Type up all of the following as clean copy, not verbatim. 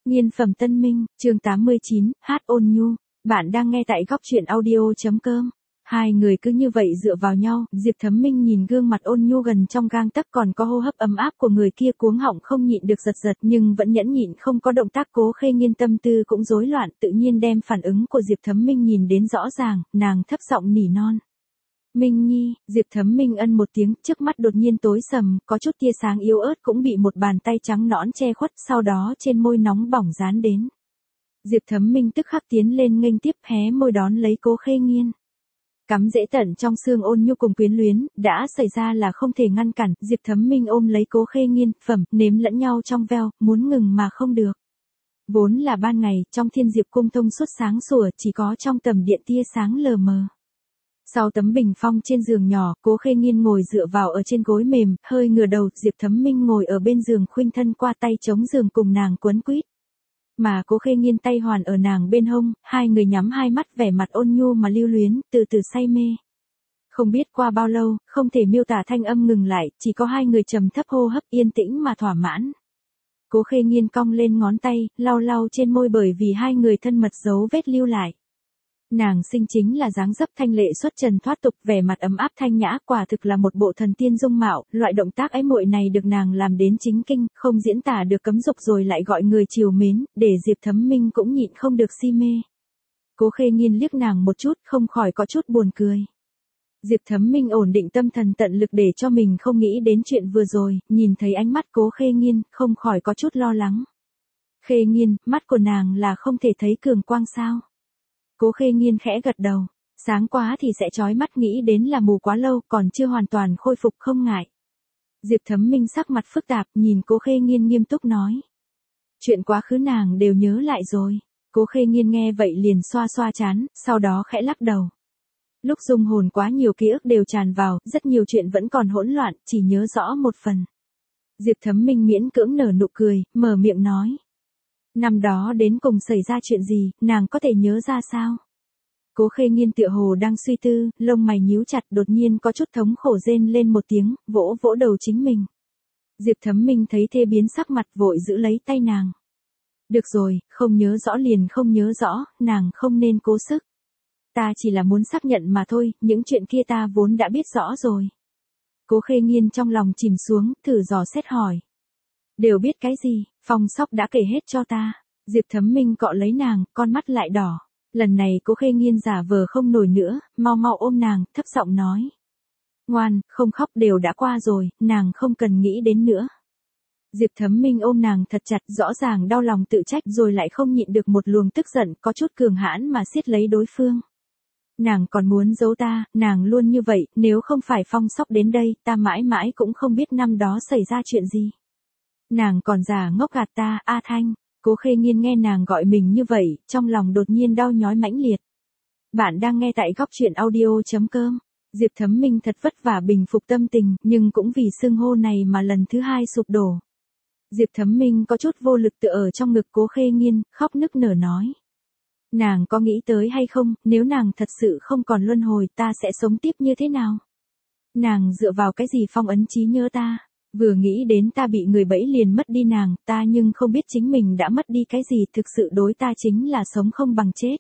Nghiên phẩm Tân Minh, chương 89, hát ôn nhu. Bạn đang nghe tại góc truyện audio.com. Hai người cứ như vậy dựa vào nhau, Diệp Thấm Minh nhìn gương mặt ôn nhu gần trong gang tấc còn có hô hấp ấm áp của người kia cuống họng không nhịn được giật giật nhưng vẫn nhẫn nhịn không có động tác. Cố Khê Nghiên tâm tư cũng rối loạn, tự nhiên đem phản ứng của Diệp Thấm Minh nhìn đến rõ ràng, nàng thấp giọng nỉ non. Minh Nhi, Diệp Thấm Minh ân một tiếng, trước mắt đột nhiên tối sầm, có chút tia sáng yếu ớt cũng bị một bàn tay trắng nõn che khuất, sau đó trên môi nóng bỏng dán đến. Diệp Thấm Minh tức khắc tiến lên nghênh tiếp hé môi đón lấy Cố Khê Nghiên. Cắm dễ tận trong xương ôn nhu cùng quyến luyến, đã xảy ra là không thể ngăn cản, Diệp Thấm Minh ôm lấy Cố Khê Nghiên, nếm lẫn nhau trong veo, muốn ngừng mà không được. Vốn là ban ngày, trong Thiên Diệp cung thông suốt sáng sủa, chỉ có trong tầm điện tia sáng lờ mờ. Sau tấm bình phong trên giường nhỏ, Cố Khê Nghiên ngồi dựa vào ở trên gối mềm, hơi ngửa đầu, Diệp Thấm Minh ngồi ở bên giường khuynh thân qua tay chống giường cùng nàng quấn quýt. Mà Cố Khê Nghiên tay hoàn ở nàng bên hông, hai người nhắm hai mắt vẻ mặt ôn nhu mà lưu luyến, từ từ say mê. Không biết qua bao lâu, không thể miêu tả thanh âm ngừng lại, chỉ có hai người trầm thấp hô hấp yên tĩnh mà thỏa mãn. Cố Khê Nghiên cong lên ngón tay, lau lau trên môi bởi vì hai người thân mật dấu vết lưu lại. Nàng sinh chính là dáng dấp thanh lệ xuất trần thoát tục, vẻ mặt ấm áp thanh nhã, quả thực là một bộ thần tiên dung mạo, loại động tác ái muội này được nàng làm đến chính kinh, không diễn tả được cấm dục rồi lại gọi người trìu mến, để Diệp Thấm Minh cũng nhịn không được si mê. Cố Khê Nghiên liếc nàng một chút, không khỏi có chút buồn cười. Diệp Thấm Minh ổn định tâm thần tận lực để cho mình không nghĩ đến chuyện vừa rồi, nhìn thấy ánh mắt Cố Khê Nghiên, không khỏi có chút lo lắng. Khê Nghiên, mắt của nàng là không thể thấy cường quang sao? Cố Khê Nghiên khẽ gật đầu, sáng quá thì sẽ chói mắt, nghĩ đến là mù quá lâu, còn chưa hoàn toàn khôi phục không ngại. Diệp Thấm Minh sắc mặt phức tạp, nhìn Cố Khê Nghiên nghiêm túc nói. Chuyện quá khứ nàng đều nhớ lại rồi. Cố Khê Nghiên nghe vậy liền xoa xoa trán, sau đó khẽ lắc đầu. Lúc dung hồn quá nhiều ký ức đều tràn vào, rất nhiều chuyện vẫn còn hỗn loạn, chỉ nhớ rõ một phần. Diệp Thấm Minh miễn cưỡng nở nụ cười, mở miệng nói. Năm đó đến cùng xảy ra chuyện gì, nàng có thể nhớ ra sao? Cố Khê Nghiên tựa hồ đang suy tư, lông mày nhíu chặt, đột nhiên có chút thống khổ rên lên một tiếng, vỗ vỗ đầu chính mình. Diệp Thấm Minh thấy thê biến sắc mặt, vội giữ lấy tay nàng. Được rồi, không nhớ rõ liền không nhớ rõ, nàng không nên cố sức. Ta chỉ là muốn xác nhận mà thôi, những chuyện kia ta vốn đã biết rõ rồi. Cố Khê Nghiên trong lòng chìm xuống, thử dò xét hỏi. Đều biết cái gì? Phong Sóc đã kể hết cho ta. Diệp Thấm Minh cọ lấy nàng, con mắt lại đỏ. Lần này Cố Khê Nghiên giả vờ không nổi nữa, mau mau ôm nàng, thấp giọng nói. Ngoan, không khóc, đều đã qua rồi, nàng không cần nghĩ đến nữa. Diệp Thấm Minh ôm nàng thật chặt, rõ ràng đau lòng tự trách rồi lại không nhịn được một luồng tức giận, có chút cường hãn mà siết lấy đối phương. Nàng còn muốn giấu ta, nàng luôn như vậy, nếu không phải Phong Sóc đến đây, ta mãi mãi cũng không biết năm đó xảy ra chuyện gì. Nàng còn giả ngốc gạt ta, A Thanh. Cố Khê Nghiên nghe nàng gọi mình như vậy, trong lòng đột nhiên đau nhói mãnh liệt. Bạn đang nghe tại góc truyện audio.com. Diệp Thấm Minh thật vất vả bình phục tâm tình, nhưng cũng vì xưng hô này mà lần thứ hai sụp đổ. Diệp Thấm Minh có chút vô lực tựa ở trong ngực Cố Khê Nghiên, khóc nức nở nói. Nàng có nghĩ tới hay không, nếu nàng thật sự không còn luân hồi, ta sẽ sống tiếp như thế nào? Nàng dựa vào cái gì phong ấn trí nhớ ta? Vừa nghĩ đến ta bị người bẫy liền mất đi nàng, ta nhưng không biết chính mình đã mất đi cái gì, thực sự đối ta chính là sống không bằng chết.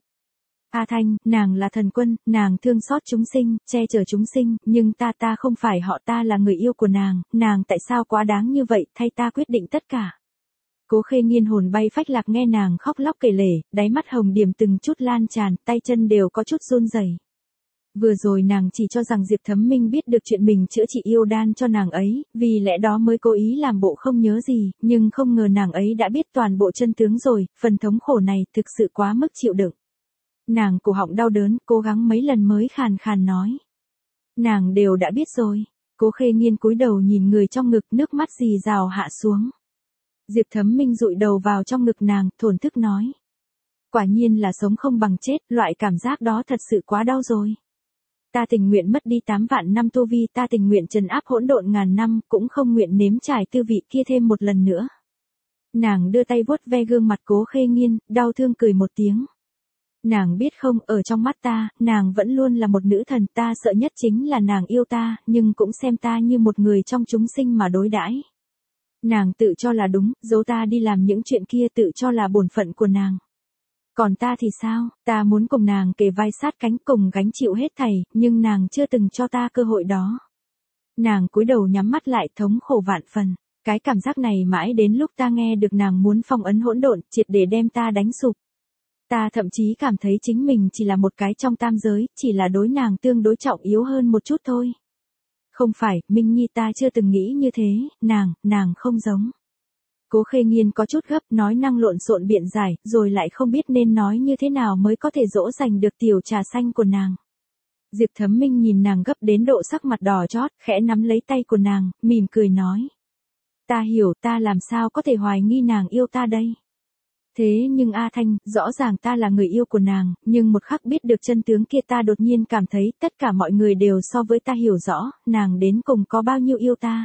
A Thanh, nàng là thần quân, nàng thương xót chúng sinh, che chở chúng sinh, nhưng ta không phải họ, ta là người yêu của nàng tại sao quá đáng như vậy, thay ta quyết định tất cả. Cố Khê Nghiên hồn bay phách lạc nghe nàng khóc lóc kể lể, đáy mắt hồng điểm từng chút lan tràn, tay chân đều có chút run rẩy. Vừa rồi nàng chỉ cho rằng Diệp Thấm Minh biết được chuyện mình chữa trị yêu đan cho nàng ấy, vì lẽ đó mới cố ý làm bộ không nhớ gì, nhưng không ngờ nàng ấy đã biết toàn bộ chân tướng rồi, phần thống khổ này thực sự quá mức chịu đựng. Nàng cổ họng đau đớn, cố gắng mấy lần mới khàn khàn nói. Nàng đều đã biết rồi. Cố Khê Nghiên cúi đầu nhìn người trong ngực, nước mắt rì rào hạ xuống. Diệp Thấm Minh dụi đầu vào trong ngực nàng, thổn thức nói. Quả nhiên là sống không bằng chết, loại cảm giác đó thật sự quá đau rồi. Ta tình nguyện mất đi 8 vạn năm tu vi, ta tình nguyện trấn áp hỗn độn ngàn năm, cũng không nguyện nếm trải tư vị kia thêm một lần nữa. Nàng đưa tay vuốt ve gương mặt Cố Khê Nghiên, đau thương cười một tiếng. Nàng biết không, ở trong mắt ta, nàng vẫn luôn là một nữ thần, ta sợ nhất chính là nàng yêu ta, nhưng cũng xem ta như một người trong chúng sinh mà đối đãi. Nàng tự cho là đúng, giấu ta đi làm những chuyện kia tự cho là bổn phận của nàng. Còn ta thì sao, ta muốn cùng nàng kề vai sát cánh cùng gánh chịu hết thảy, nhưng nàng chưa từng cho ta cơ hội đó. Nàng cúi đầu nhắm mắt lại thống khổ vạn phần. Cái cảm giác này mãi đến lúc ta nghe được nàng muốn phong ấn hỗn độn, triệt để đem ta đánh sụp. Ta thậm chí cảm thấy chính mình chỉ là một cái trong tam giới, chỉ là đối nàng tương đối trọng yếu hơn một chút thôi. Không phải, Minh Nhi ta chưa từng nghĩ như thế, nàng không giống. Cố Khê Nghiên có chút gấp, nói năng lộn xộn biện giải, rồi lại không biết nên nói như thế nào mới có thể dỗ dành được tiểu trà xanh của nàng. Diệp Thấm Minh nhìn nàng gấp đến độ sắc mặt đỏ chót, khẽ nắm lấy tay của nàng, mỉm cười nói. Ta hiểu, ta làm sao có thể hoài nghi nàng yêu ta đây. Thế nhưng A Thanh, rõ ràng ta là người yêu của nàng, nhưng một khắc biết được chân tướng kia ta đột nhiên cảm thấy tất cả mọi người đều so với ta hiểu rõ, nàng đến cùng có bao nhiêu yêu ta.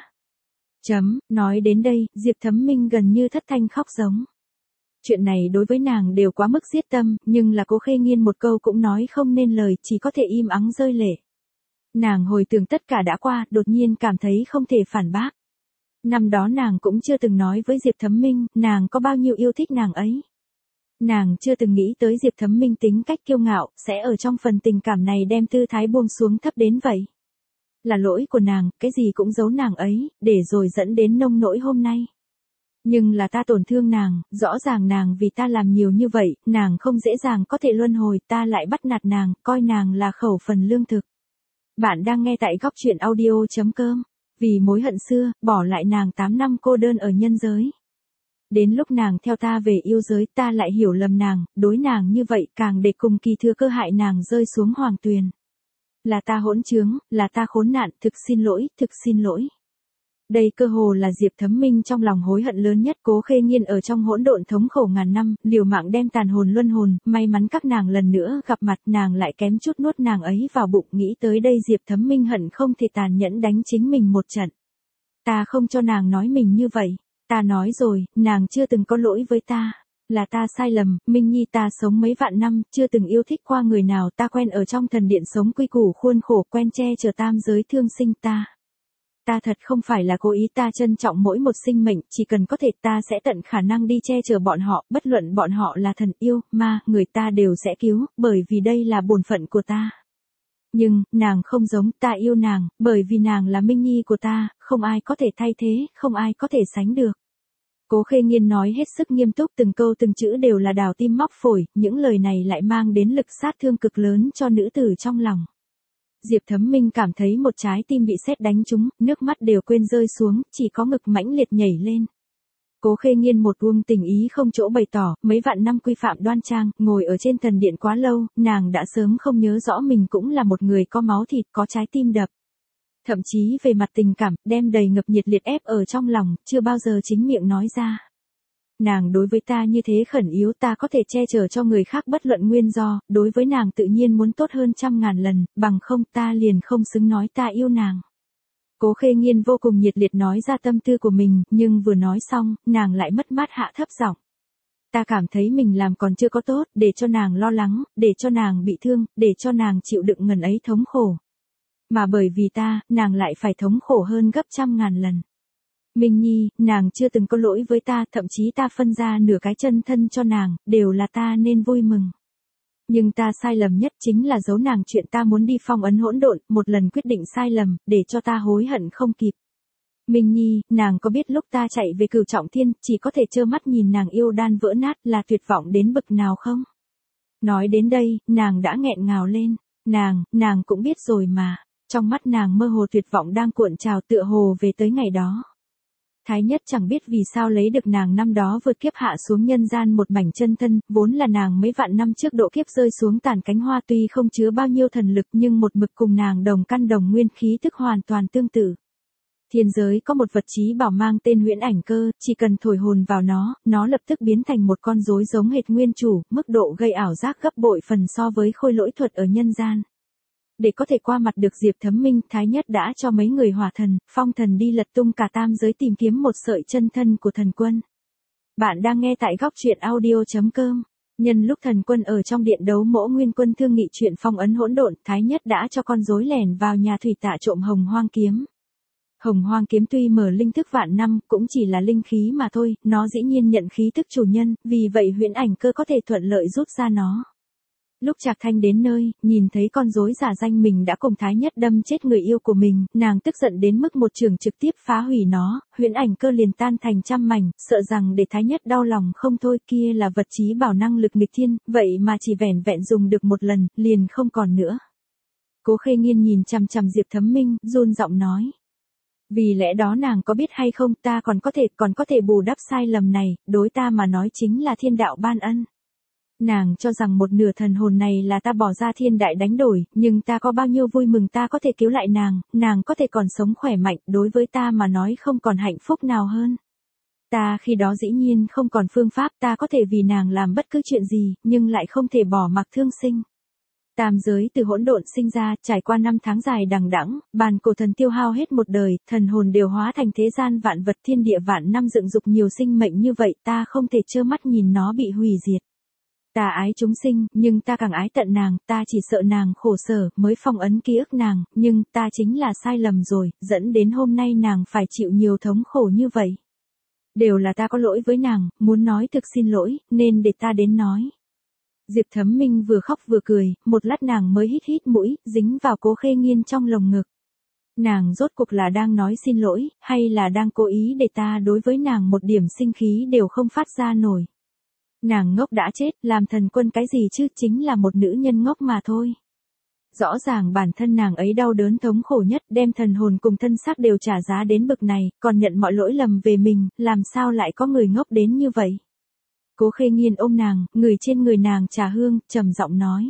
Nói đến đây, Diệp Thấm Minh gần như thất thanh khóc giống. Chuyện này đối với nàng đều quá mức giết tâm, nhưng là Cố Khê Nghiên một câu cũng nói không nên lời, chỉ có thể im ắng rơi lệ. Nàng hồi tưởng tất cả đã qua, đột nhiên cảm thấy không thể phản bác. Năm đó nàng cũng chưa từng nói với Diệp Thấm Minh, nàng có bao nhiêu yêu thích nàng ấy. Nàng chưa từng nghĩ tới Diệp Thấm Minh tính cách kiêu ngạo, sẽ ở trong phần tình cảm này đem tư thái buông xuống thấp đến vậy. Là lỗi của nàng, cái gì cũng giấu nàng ấy, để rồi dẫn đến nông nỗi hôm nay. Nhưng là ta tổn thương nàng, rõ ràng nàng vì ta làm nhiều như vậy, nàng không dễ dàng có thể luân hồi, ta lại bắt nạt nàng, coi nàng là khẩu phần lương thực. Bạn đang nghe tại góc truyện audio.com. Vì mối hận xưa, bỏ lại nàng 8 năm cô đơn ở nhân giới. Đến lúc nàng theo ta về yêu giới, ta lại hiểu lầm nàng, đối nàng như vậy càng để cùng kỳ thừa cơ hại nàng rơi xuống hoàng tuyền. Là ta hỗn trướng, là ta khốn nạn, thực xin lỗi. Đây cơ hồ là Diệp Thấm Minh trong lòng hối hận lớn nhất. Cố Khê Nghiên ở trong hỗn độn thống khổ ngàn năm, liều mạng đem tàn hồn luân hồn, may mắn các nàng lần nữa gặp mặt, nàng lại kém chút nuốt nàng ấy vào bụng. Nghĩ tới đây Diệp Thấm Minh hận không thể tàn nhẫn đánh chính mình một trận. Ta không cho nàng nói mình như vậy, ta nói rồi, nàng chưa từng có lỗi với ta. Là ta sai lầm, Minh Nhi ta sống mấy vạn năm, chưa từng yêu thích qua người nào, ta quen ở trong thần điện sống quy củ khuôn khổ, quen che chở tam giới thương sinh ta. Ta thật không phải là cố ý, ta trân trọng mỗi một sinh mệnh, chỉ cần có thể ta sẽ tận khả năng đi che chở bọn họ, bất luận bọn họ là thần yêu, ma, người ta đều sẽ cứu, bởi vì đây là bổn phận của ta. Nhưng, nàng không giống, ta yêu nàng, bởi vì nàng là Minh Nhi của ta, không ai có thể thay thế, không ai có thể sánh được. Cố Khê Nghiên nói hết sức nghiêm túc, từng câu từng chữ đều là đào tim móc phổi, những lời này lại mang đến lực sát thương cực lớn cho nữ tử trong lòng. Diệp Thấm Minh cảm thấy một trái tim bị sét đánh trúng, nước mắt đều quên rơi xuống, chỉ có ngực mãnh liệt nhảy lên. Cố Khê Nghiên một uông tình ý không chỗ bày tỏ, mấy vạn năm quy phạm đoan trang, ngồi ở trên thần điện quá lâu, nàng đã sớm không nhớ rõ mình cũng là một người có máu thịt, có trái tim đập. Thậm chí về mặt tình cảm, đem đầy ngập nhiệt liệt ép ở trong lòng, chưa bao giờ chính miệng nói ra. Nàng đối với ta như thế khẩn yếu, ta có thể che chở cho người khác bất luận nguyên do, đối với nàng tự nhiên muốn tốt hơn 100.000 lần, bằng không ta liền không xứng nói ta yêu nàng. Cố Khê Nghiên vô cùng nhiệt liệt nói ra tâm tư của mình, nhưng vừa nói xong, nàng lại mất mát hạ thấp giọng. Ta cảm thấy mình làm còn chưa có tốt, để cho nàng lo lắng, để cho nàng bị thương, để cho nàng chịu đựng ngần ấy thống khổ. Mà bởi vì ta, nàng lại phải thống khổ hơn gấp 100.000 lần. Minh Nhi, nàng chưa từng có lỗi với ta, thậm chí ta phân ra nửa cái chân thân cho nàng, đều là ta nên vui mừng. Nhưng ta sai lầm nhất chính là giấu nàng chuyện ta muốn đi phong ấn hỗn độn, một lần quyết định sai lầm, để cho ta hối hận không kịp. Minh Nhi, nàng có biết lúc ta chạy về Cửu Trọng Thiên, chỉ có thể trơ mắt nhìn nàng yêu đan vỡ nát là tuyệt vọng đến bực nào không? Nói đến đây, nàng đã nghẹn ngào lên. Nàng cũng biết rồi mà. Trong mắt nàng mơ hồ tuyệt vọng đang cuộn trào tựa hồ về tới ngày đó. Thái Nhất chẳng biết vì sao lấy được nàng năm đó vượt kiếp hạ xuống nhân gian một mảnh chân thân, vốn là nàng mấy vạn năm trước độ kiếp rơi xuống tàn cánh hoa tuy không chứa bao nhiêu thần lực nhưng một mực cùng nàng đồng căn đồng nguyên khí thức hoàn toàn tương tự. Thiên giới có một vật trí bảo mang tên Huyễn Ảnh Cơ, chỉ cần thổi hồn vào nó lập tức biến thành một con rối giống hệt nguyên chủ, mức độ gây ảo giác gấp bội phần so với khôi lỗi thuật ở nhân gian. Để có thể qua mặt được Diệp Thấm Minh, Thái Nhất đã cho mấy người hỏa thần, phong thần đi lật tung cả tam giới tìm kiếm một sợi chân thân của thần quân. Bạn đang nghe tại góc truyện audio.com. Nhân lúc thần quân ở trong điện đấu Mỗ Nguyên Quân thương nghị chuyện phong ấn hỗn độn, Thái Nhất đã cho con rối lẻn vào nhà thủy tạ trộm Hồng Hoang kiếm. Hồng Hoang kiếm tuy mở linh thức vạn năm, cũng chỉ là linh khí mà thôi, nó dĩ nhiên nhận khí thức chủ nhân, vì vậy huyễn ảnh cơ có thể thuận lợi rút ra nó. Lúc Trạc Thanh đến nơi, nhìn thấy con rối giả danh mình đã cùng Thái Nhất đâm chết người yêu của mình, nàng tức giận đến mức một trường trực tiếp phá hủy nó, huyễn ảnh cơ liền tan thành trăm mảnh, sợ rằng để Thái Nhất đau lòng không thôi, kia là vật trí bảo năng lực nghịch thiên, vậy mà chỉ vẻn vẹn dùng được một lần, liền không còn nữa. Cố Khê Nghiên nhìn chằm chằm Diệp Thấm Minh, run giọng nói. Vì lẽ đó nàng có biết hay không, ta còn có thể bù đắp sai lầm này, đối ta mà nói chính là thiên đạo ban ân. Nàng cho rằng một nửa thần hồn này là ta bỏ ra thiên đại đánh đổi, nhưng ta có bao nhiêu vui mừng ta có thể cứu lại nàng có thể còn sống khỏe mạnh, đối với ta mà nói không còn hạnh phúc nào hơn. Ta khi đó dĩ nhiên không còn phương pháp, ta có thể vì nàng làm bất cứ chuyện gì, nhưng lại không thể bỏ mặc thương sinh. Tam giới từ hỗn độn sinh ra, trải qua 5 tháng dài đằng đẵng, bàn cổ thần tiêu hao hết một đời, thần hồn đều hóa thành thế gian vạn vật, thiên địa vạn năm dựng dục nhiều sinh mệnh như vậy, ta không thể trơ mắt nhìn nó bị hủy diệt. Ta ái chúng sinh, nhưng ta càng ái tận nàng, ta chỉ sợ nàng khổ sở, mới phong ấn ký ức nàng, nhưng ta chính là sai lầm rồi, dẫn đến hôm nay nàng phải chịu nhiều thống khổ như vậy. Đều là ta có lỗi với nàng, muốn nói thực xin lỗi, nên để ta đến nói. Diệp Thấm Minh vừa khóc vừa cười, một lát nàng mới hít hít mũi, dính vào Cố Khê Nghiên trong lồng ngực. Nàng rốt cuộc là đang nói xin lỗi, hay là đang cố ý để ta đối với nàng một điểm sinh khí đều không phát ra nổi. Nàng ngốc đã chết, làm thần quân cái gì chứ, chính là một nữ nhân ngốc mà thôi. Rõ ràng bản thân nàng ấy đau đớn thống khổ nhất, đem thần hồn cùng thân xác đều trả giá đến bực này, còn nhận mọi lỗi lầm về mình, làm sao lại có người ngốc đến như vậy. Cố Khê Nghiên ôm nàng, người trên người nàng trà hương, trầm giọng nói.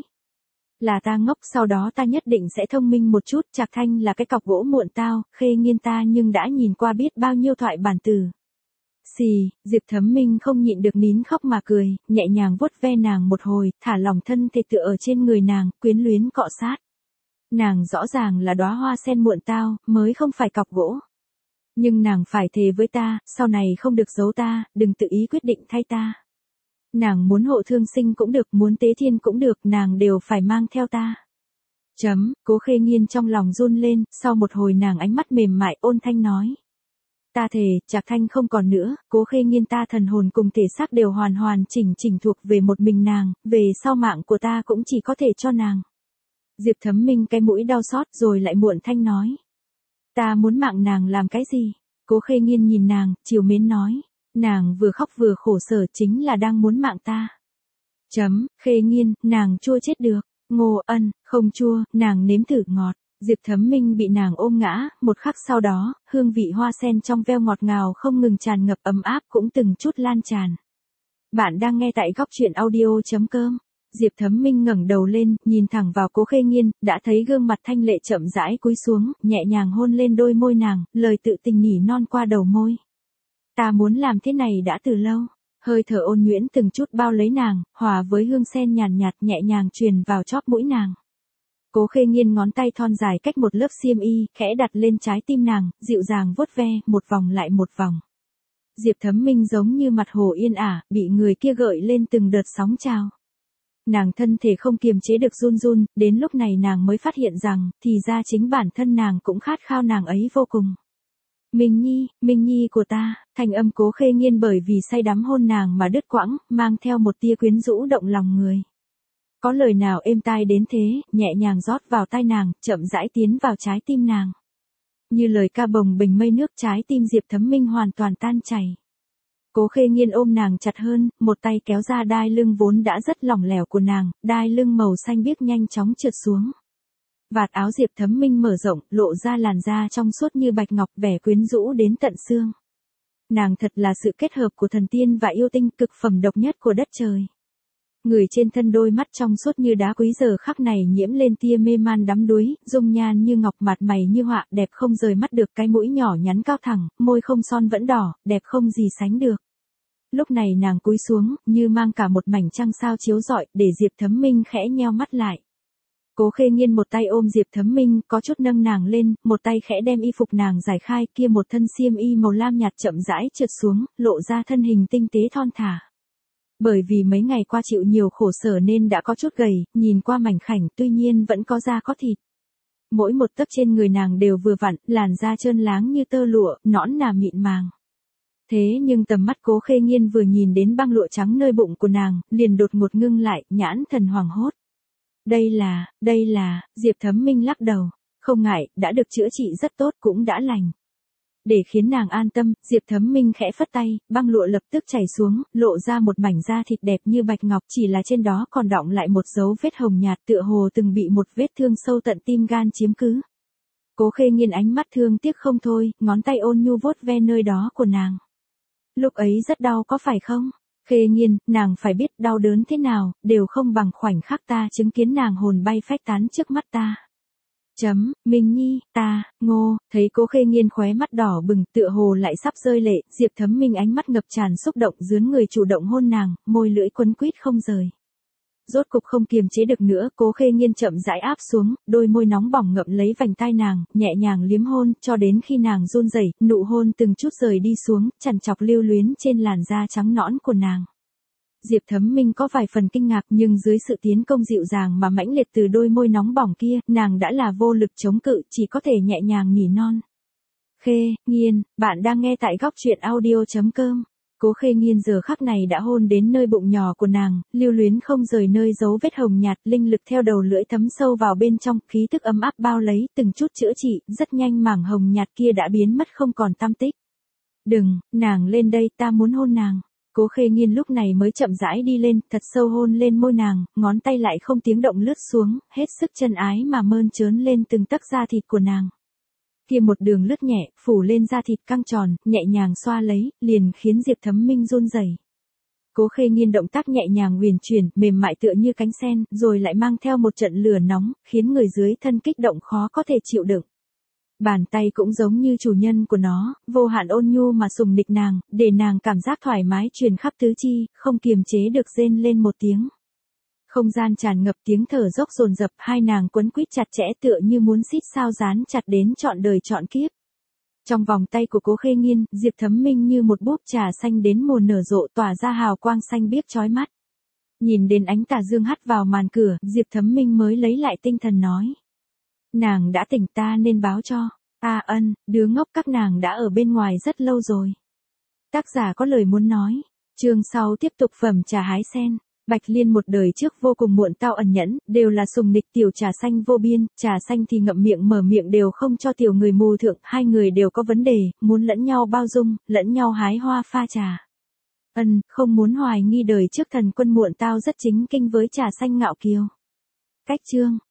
Là ta ngốc, sau đó ta nhất định sẽ thông minh một chút, Trạc Thanh là cái cọc gỗ muộn tao, Khê Nghiên ta nhưng đã nhìn qua biết bao nhiêu thoại bản từ. Xì, Diệp Thấm Minh không nhịn được nín khóc mà cười, nhẹ nhàng vuốt ve nàng một hồi, thả lòng thân thể tựa ở trên người nàng, quyến luyến cọ sát. Nàng rõ ràng là đóa hoa sen muộn tao, mới không phải cọc gỗ. Nhưng nàng phải thề với ta, sau này không được giấu ta, đừng tự ý quyết định thay ta. Nàng muốn hộ thương sinh cũng được, muốn tế thiên cũng được, nàng đều phải mang theo ta. Cố Khê Nghiên trong lòng run lên, sau một hồi nàng ánh mắt mềm mại ôn thanh nói. Ta thề, Trạc Thanh không còn nữa, Cố Khê Nghiên ta thần hồn cùng thể xác đều hoàn hoàn chỉnh chỉnh thuộc về một mình nàng, về sau mạng của ta cũng chỉ có thể cho nàng. Diệp Thấm Minh cái mũi đau xót rồi lại muộn thanh nói. Ta muốn mạng nàng làm cái gì? Cố Khê Nghiên nhìn nàng, trìu mến nói. Nàng vừa khóc vừa khổ sở chính là đang muốn mạng ta. Khê Nghiên, nàng chua chết được. Ngô Ân, không chua, nàng nếm thử ngọt. Diệp Thấm Minh bị nàng ôm ngã, một khắc sau đó, hương vị hoa sen trong veo ngọt ngào không ngừng tràn ngập ấm áp cũng từng chút lan tràn. Bạn đang nghe tại góc truyện audio.com. Diệp Thấm Minh ngẩng đầu lên, nhìn thẳng vào Cố Khê Nghiên, đã thấy gương mặt thanh lệ chậm rãi cúi xuống, nhẹ nhàng hôn lên đôi môi nàng, lời tự tình nỉ non qua đầu môi. Ta muốn làm thế này đã từ lâu. Hơi thở ôn nhuyễn từng chút bao lấy nàng, hòa với hương sen nhàn nhạt nhẹ nhàng truyền vào chóp mũi nàng. Cố Khê Nghiên ngón tay thon dài cách một lớp xiêm y, khẽ đặt lên trái tim nàng, dịu dàng vuốt ve, một vòng lại một vòng. Diệp Thấm Minh giống như mặt hồ yên ả, bị người kia gợi lên từng đợt sóng trào. Nàng thân thể không kiềm chế được run run, đến lúc này nàng mới phát hiện rằng, thì ra chính bản thân nàng cũng khát khao nàng ấy vô cùng. Minh Nhi của ta, thanh âm Cố Khê Nghiên bởi vì say đắm hôn nàng mà đứt quãng, mang theo một tia quyến rũ động lòng người. Có lời nào êm tai đến thế, nhẹ nhàng rót vào tai nàng, chậm rãi tiến vào trái tim nàng. Như lời ca bồng bềnh mây nước, trái tim Diệp Thấm Minh hoàn toàn tan chảy. Cố Khê Nghiên ôm nàng chặt hơn, một tay kéo ra đai lưng vốn đã rất lỏng lẻo của nàng, đai lưng màu xanh biếc nhanh chóng trượt xuống. Vạt áo Diệp Thấm Minh mở rộng, lộ ra làn da trong suốt như bạch ngọc, vẻ quyến rũ đến tận xương. Nàng thật là sự kết hợp của thần tiên và yêu tinh, cực phẩm độc nhất của đất trời. Người trên thân đôi mắt trong suốt như đá quý giờ khắc này nhiễm lên tia mê man đắm đuối, dung nhan như ngọc, mặt mày như họa, đẹp không rời mắt được, cái mũi nhỏ nhắn cao thẳng, môi không son vẫn đỏ, đẹp không gì sánh được. Lúc này nàng cúi xuống, như mang cả một mảnh trăng sao chiếu rọi, để Diệp Thấm Minh khẽ nheo mắt lại. Cố Khê Nghiên một tay ôm Diệp Thấm Minh, có chút nâng nàng lên, một tay khẽ đem y phục nàng giải khai, kia một thân xiêm y màu lam nhạt chậm rãi trượt xuống, lộ ra thân hình tinh tế thon thả. Bởi vì mấy ngày qua chịu nhiều khổ sở nên đã có chút gầy, nhìn qua mảnh khảnh, tuy nhiên vẫn có da có thịt. mỗi một tấc trên người nàng đều vừa vặn, làn da trơn láng như tơ lụa, nõn nà mịn màng. Thế nhưng tầm mắt Cố Khê Nghiên vừa nhìn đến băng lụa trắng nơi bụng của nàng, liền đột ngột ngưng lại, nhãn thần hoảng hốt. Đây là, Diệp Thấm Minh lắc đầu, không ngại, đã được chữa trị rất tốt cũng đã lành. Để khiến nàng an tâm, Diệp Thấm Minh khẽ phất tay, băng lụa lập tức chảy xuống, lộ ra một mảnh da thịt đẹp như bạch ngọc, chỉ là trên đó còn đọng lại một dấu vết hồng nhạt tựa hồ từng bị một vết thương sâu tận tim gan chiếm cứ. Cố Khê Nghiên ánh mắt thương tiếc không thôi, ngón tay ôn nhu vuốt ve nơi đó của nàng. Lúc ấy rất đau có phải không? Khê Nghiên, nàng phải biết đau đớn thế nào, đều không bằng khoảnh khắc ta chứng kiến nàng hồn bay phách tán trước mắt ta. Minh Nhi, Ngô, thấy Cố Khê Nghiên khóe mắt đỏ bừng, tựa hồ lại sắp rơi lệ, Diệp Thấm Minh ánh mắt ngập tràn xúc động dướn người chủ động hôn nàng, môi lưỡi quấn quýt không rời. Rốt cục không kiềm chế được nữa, Cố Khê Nghiên chậm rãi áp xuống, đôi môi nóng bỏng ngậm lấy vành tai nàng, nhẹ nhàng liếm hôn, cho đến khi nàng run rẩy, nụ hôn từng chút rời đi xuống, chằn chọc lưu luyến trên làn da trắng nõn của nàng. Diệp Thấm Minh có vài phần kinh ngạc, nhưng dưới sự tiến công dịu dàng mà mãnh liệt từ đôi môi nóng bỏng kia, nàng đã là vô lực chống cự, chỉ có thể nhẹ nhàng nỉ non. Khê Nghiên, bạn đang nghe tại Góc Truyện Audio.com. Cố Khê Nghiên giờ khắc này đã hôn đến nơi bụng nhỏ của nàng, lưu luyến không rời nơi dấu vết hồng nhạt, linh lực theo đầu lưỡi thấm sâu vào bên trong, khí thức ấm áp bao lấy, từng chút chữa trị, rất nhanh mảng hồng nhạt kia đã biến mất không còn tăm tích. Đừng, nàng lên đây, ta muốn hôn nàng. Cố Khê Nghiên lúc này mới chậm rãi đi lên, thật sâu hôn lên môi nàng, ngón tay lại không tiếng động lướt xuống, hết sức chân ái mà mơn trớn lên từng tấc da thịt của nàng. Kia một đường lướt nhẹ, phủ lên da thịt căng tròn, nhẹ nhàng xoa lấy, liền khiến Diệp Thấm Minh run rẩy. Cố Khê Nghiên động tác nhẹ nhàng huyền chuyển, mềm mại tựa như cánh sen, rồi lại mang theo một trận lửa nóng, khiến người dưới thân kích động khó có thể chịu đựng. Bàn tay cũng giống như chủ nhân của nó, vô hạn ôn nhu mà sùng nịch nàng, để nàng cảm giác thoải mái truyền khắp tứ chi, không kiềm chế được rên lên một tiếng. Không gian tràn ngập tiếng thở dốc dồn dập, hai nàng quấn quýt chặt chẽ tựa như muốn xít sao dán chặt đến trọn đời trọn kiếp. Trong vòng tay của Cố Khê Nghiên, Diệp Thấm Minh như một búp trà xanh đến mùa nở rộ tỏa ra hào quang xanh biếc chói mắt. Nhìn đến ánh tà dương hắt vào màn cửa, Diệp Thấm Minh mới lấy lại tinh thần nói. Nàng đã tỉnh, ta nên báo cho. Đứa ngốc các nàng đã ở bên ngoài rất lâu rồi. Tác giả có lời muốn nói. Chương sau tiếp tục phẩm trà hái sen. Bạch Liên một đời trước vô cùng muộn tao ẩn nhẫn, đều là sùng nịch tiểu trà xanh vô biên, trà xanh thì ngậm miệng mở miệng đều không cho tiểu người mù thượng, hai người đều có vấn đề, muốn lẫn nhau bao dung, lẫn nhau hái hoa pha trà. Không muốn hoài nghi đời trước thần quân muộn tao rất chính kinh với trà xanh ngạo kiều. Cách chương.